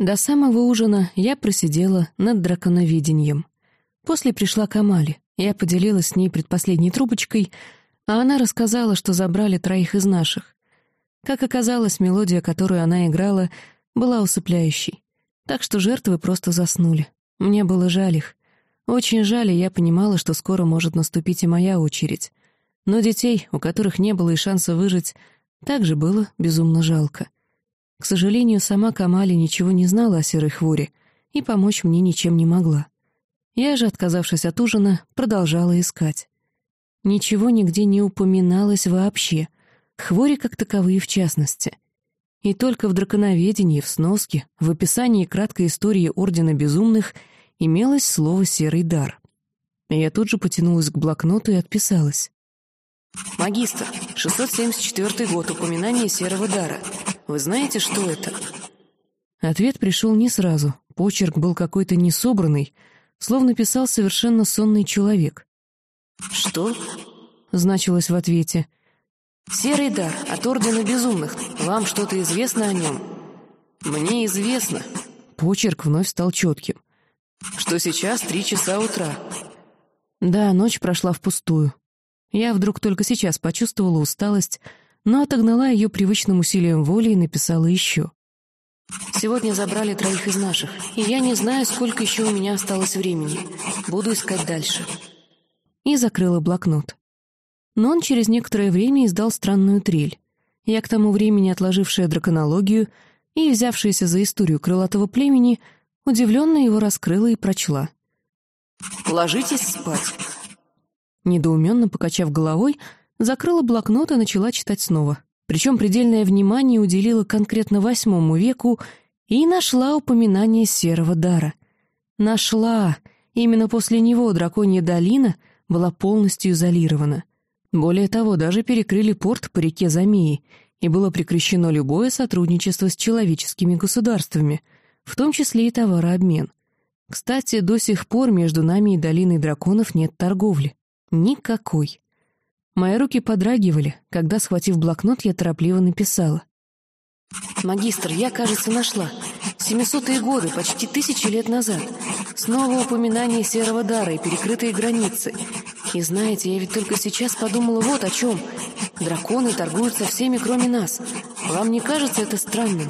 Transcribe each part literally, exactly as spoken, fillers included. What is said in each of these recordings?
До самого ужина я просидела над драконоведением. После пришла Камали. Я поделилась с ней предпоследней трубочкой, а она рассказала, что забрали троих из наших. Как оказалось, мелодия, которую она играла, была усыпляющей. Так что жертвы просто заснули. Мне было жаль их. Очень жаль, и я понимала, что скоро может наступить и моя очередь. Но детей, у которых не было и шанса выжить, также было безумно жалко. К сожалению, сама Камали ничего не знала о серой хвори и помочь мне ничем не могла. Я же, отказавшись от ужина, продолжала искать. Ничего нигде не упоминалось вообще, хвори как таковые в частности. И только в драконоведении, в сноске, в описании краткой истории Ордена Безумных имелось слово «серый дар». Я тут же потянулась к блокноту и отписалась. «Магистр, шестьсот семьдесят четвёртый год, упоминание серого дара. Вы знаете, что это?» Ответ пришел не сразу. Почерк был какой-то несобранный, словно писал совершенно сонный человек. «Что?» — значилось в ответе. «Серый дар от Ордена Безумных. Вам что-то известно о нем?» «Мне известно». Почерк вновь стал четким. «Что сейчас три часа утра». Да, ночь прошла впустую. Я вдруг только сейчас почувствовала усталость, но отогнала ее привычным усилием воли и написала еще. «Сегодня забрали троих из наших, и я не знаю, сколько еще у меня осталось времени. Буду искать дальше». И закрыла блокнот. Но он через некоторое время издал странную трель. Я, к тому времени отложившая драконологию и взявшаяся за историю крылатого племени, удивленно его раскрыла и прочла. «Ложитесь спать». Недоуменно покачав головой, закрыла блокнот и начала читать снова. Причем предельное внимание уделила конкретно восьмому веку и нашла упоминание серого дара. Нашла! Именно после него драконья долина была полностью изолирована. Более того, даже перекрыли порт по реке Замеи, и было прекращено любое сотрудничество с человеческими государствами, в том числе и товарообмен. Кстати, до сих пор между нами и долиной драконов нет торговли. Никакой. Мои руки подрагивали, когда, схватив блокнот, я торопливо написала. «Магистр, я, кажется, нашла. Семисотые годы, почти тысячи лет назад. Снова упоминание серого дара и перекрытые границы. И знаете, я ведь только сейчас подумала вот о чем. Драконы торгуют со всеми, кроме нас. Вам не кажется это странным?»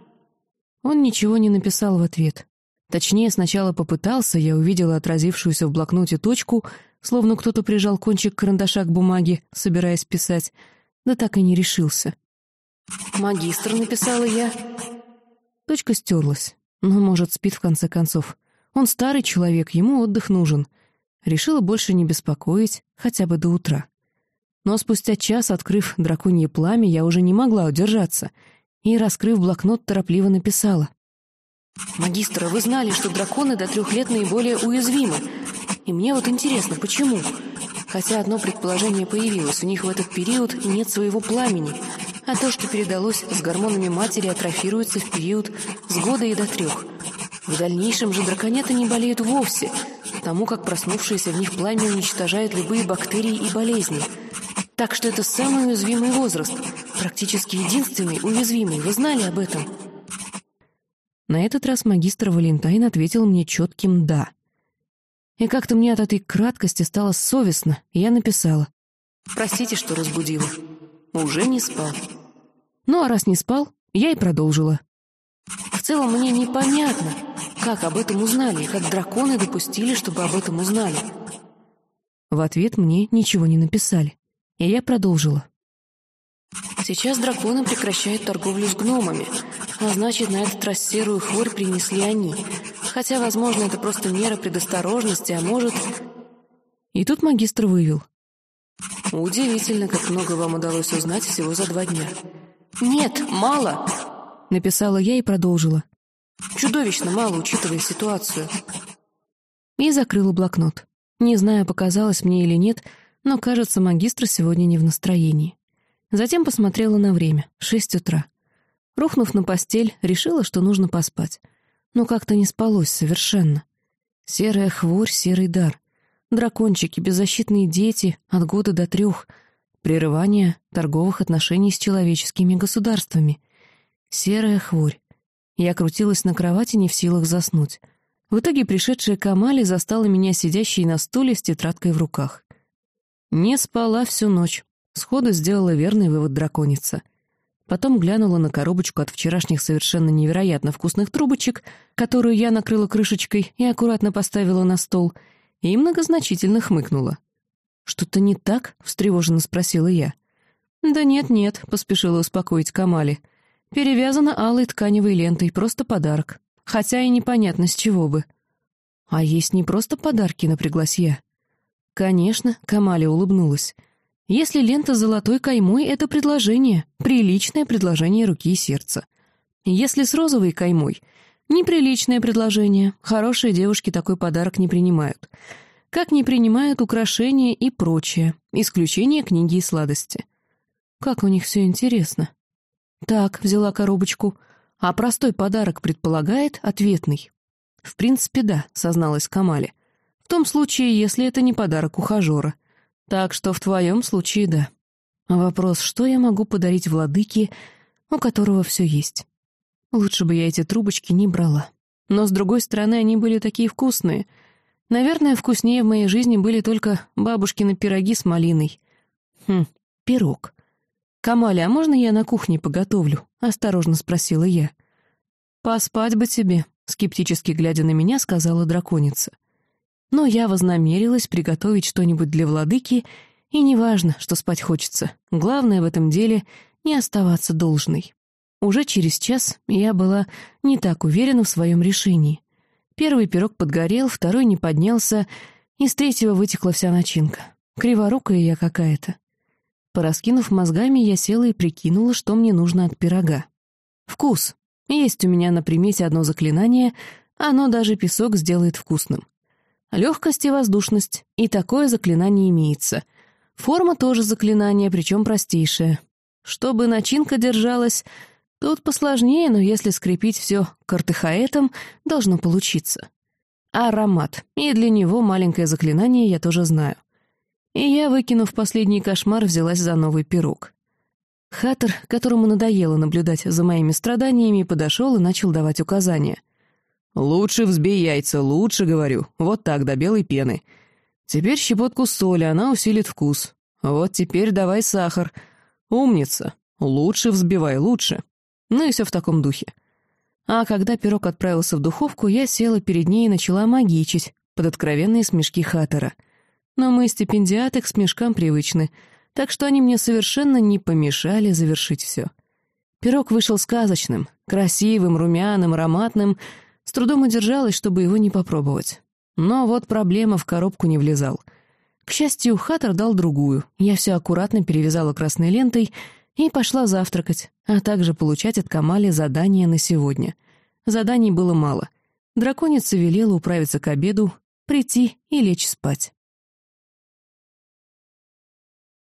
Он ничего не написал в ответ. Точнее, сначала попытался, я увидела отразившуюся в блокноте точку, словно кто-то прижал кончик карандаша к бумаге, собираясь писать, да так и не решился. «Магистр», — написала я. Точка стерлась, но, может, спит в конце концов. Он старый человек, ему отдых нужен. Решила больше не беспокоить, хотя бы до утра. Но спустя час, открыв драконье пламя, я уже не могла удержаться и, раскрыв блокнот, торопливо написала. «Магистр, вы знали, что драконы до трех лет наиболее уязвимы. И мне вот интересно, почему? Хотя одно предположение появилось, у них в этот период нет своего пламени, а то, что передалось с гормонами матери, атрофируется в период с года и до трех. В дальнейшем же драконята не болеют вовсе, потому как проснувшееся в них пламя уничтожает любые бактерии и болезни. Так что это самый уязвимый возраст, практически единственный уязвимый. Вы знали об этом?» На этот раз магистр Валентайн ответил мне четким «да». И как-то мне от этой краткости стало совестно, и я написала. «Простите, что разбудила. Уже не спал». Ну а раз не спал, я и продолжила. В целом мне непонятно, как об этом узнали, и как драконы допустили, чтобы об этом узнали. В ответ мне ничего не написали, и я продолжила. Сейчас драконы прекращают торговлю с гномами, а значит, на этот раз серую хворь принесли они. Хотя, возможно, это просто мера предосторожности, а может... И тут магистр вывел. «Удивительно, как много вам удалось узнать всего за два дня». «Нет, мало!» — написала я и продолжила. «Чудовищно мало, учитывая ситуацию». И закрыла блокнот. Не знаю, показалось мне или нет, но, кажется, магистр сегодня не в настроении. Затем посмотрела на время — шесть утра. Рухнув на постель, решила, что нужно поспать. Но как-то не спалось совершенно. Серая хворь, серый дар. Дракончики, беззащитные дети от года до трех. Прерывание торговых отношений с человеческими государствами. Серая хворь. Я крутилась на кровати, не в силах заснуть. В итоге пришедшая Камали застала меня сидящей на стуле с тетрадкой в руках. Не спала всю ночь. Сходу сделала верный вывод драконица. Потом глянула на коробочку от вчерашних совершенно невероятно вкусных трубочек, которую я накрыла крышечкой и аккуратно поставила на стол, и многозначительно хмыкнула. «Что-то не так?» — встревоженно спросила я. «Да нет-нет», — поспешила успокоить Камали. «Перевязана алой тканевой лентой, просто подарок. Хотя и непонятно, с чего бы». «А есть не просто подарки», — напряглась я. «Конечно», — Камали улыбнулась. «Если лента с золотой каймой — это предложение, приличное предложение руки и сердца. Если с розовой каймой — неприличное предложение, хорошие девушки такой подарок не принимают. Как не принимают украшения и прочее, исключение книги и сладости». «Как у них все интересно». «Так», — взяла коробочку, — «а простой подарок предполагает ответный». «В принципе, да», — созналась Камали. «В том случае, если это не подарок ухажера. Так что в твоем случае да. Вопрос, что я могу подарить владыке, у которого все есть? Лучше бы я эти трубочки не брала. Но, с другой стороны, они были такие вкусные. Наверное, вкуснее в моей жизни были только бабушкины пироги с малиной. Хм, пирог. «Камали, а можно я на кухне поготовлю?» — осторожно спросила я. «Поспать бы тебе», — скептически глядя на меня, сказала драконица. Но я вознамерилась приготовить что-нибудь для владыки, и неважно, что спать хочется. Главное в этом деле — не оставаться должной. Уже через час я была не так уверена в своем решении. Первый пирог подгорел, второй не поднялся, и с третьего вытекла вся начинка. Криворукая я какая-то. Пораскинув мозгами, я села и прикинула, что мне нужно от пирога. Вкус. Есть у меня на примете одно заклинание, оно даже песок сделает вкусным. Легкость и воздушность, и такое заклинание имеется. Форма тоже заклинание, причем простейшее. Чтобы начинка держалась, тут посложнее, но если скрепить все картехаэтом, должно получиться. Аромат, и для него маленькое заклинание я тоже знаю. И я, выкинув последний кошмар, взялась за новый пирог. Хаттер, которому надоело наблюдать за моими страданиями, подошел и начал давать указания. «Лучше взбей яйца, лучше, говорю. Вот так, до белой пены. Теперь щепотку соли, она усилит вкус. Вот теперь давай сахар. Умница. Лучше взбивай, лучше». Ну и все в таком духе. А когда пирог отправился в духовку, я села перед ней и начала магичить под откровенные смешки Хаттера. Но мы, стипендиаты, к смешкам привычны, так что они мне совершенно не помешали завершить все. Пирог вышел сказочным, красивым, румяным, ароматным. С трудом удержалась, чтобы его не попробовать. Но вот проблема, в коробку не влезал. К счастью, Хаттер дал другую. Я все аккуратно перевязала красной лентой и пошла завтракать, а также получать от Камали задание на сегодня. Заданий было мало. Драконица велела управиться к обеду, прийти и лечь спать.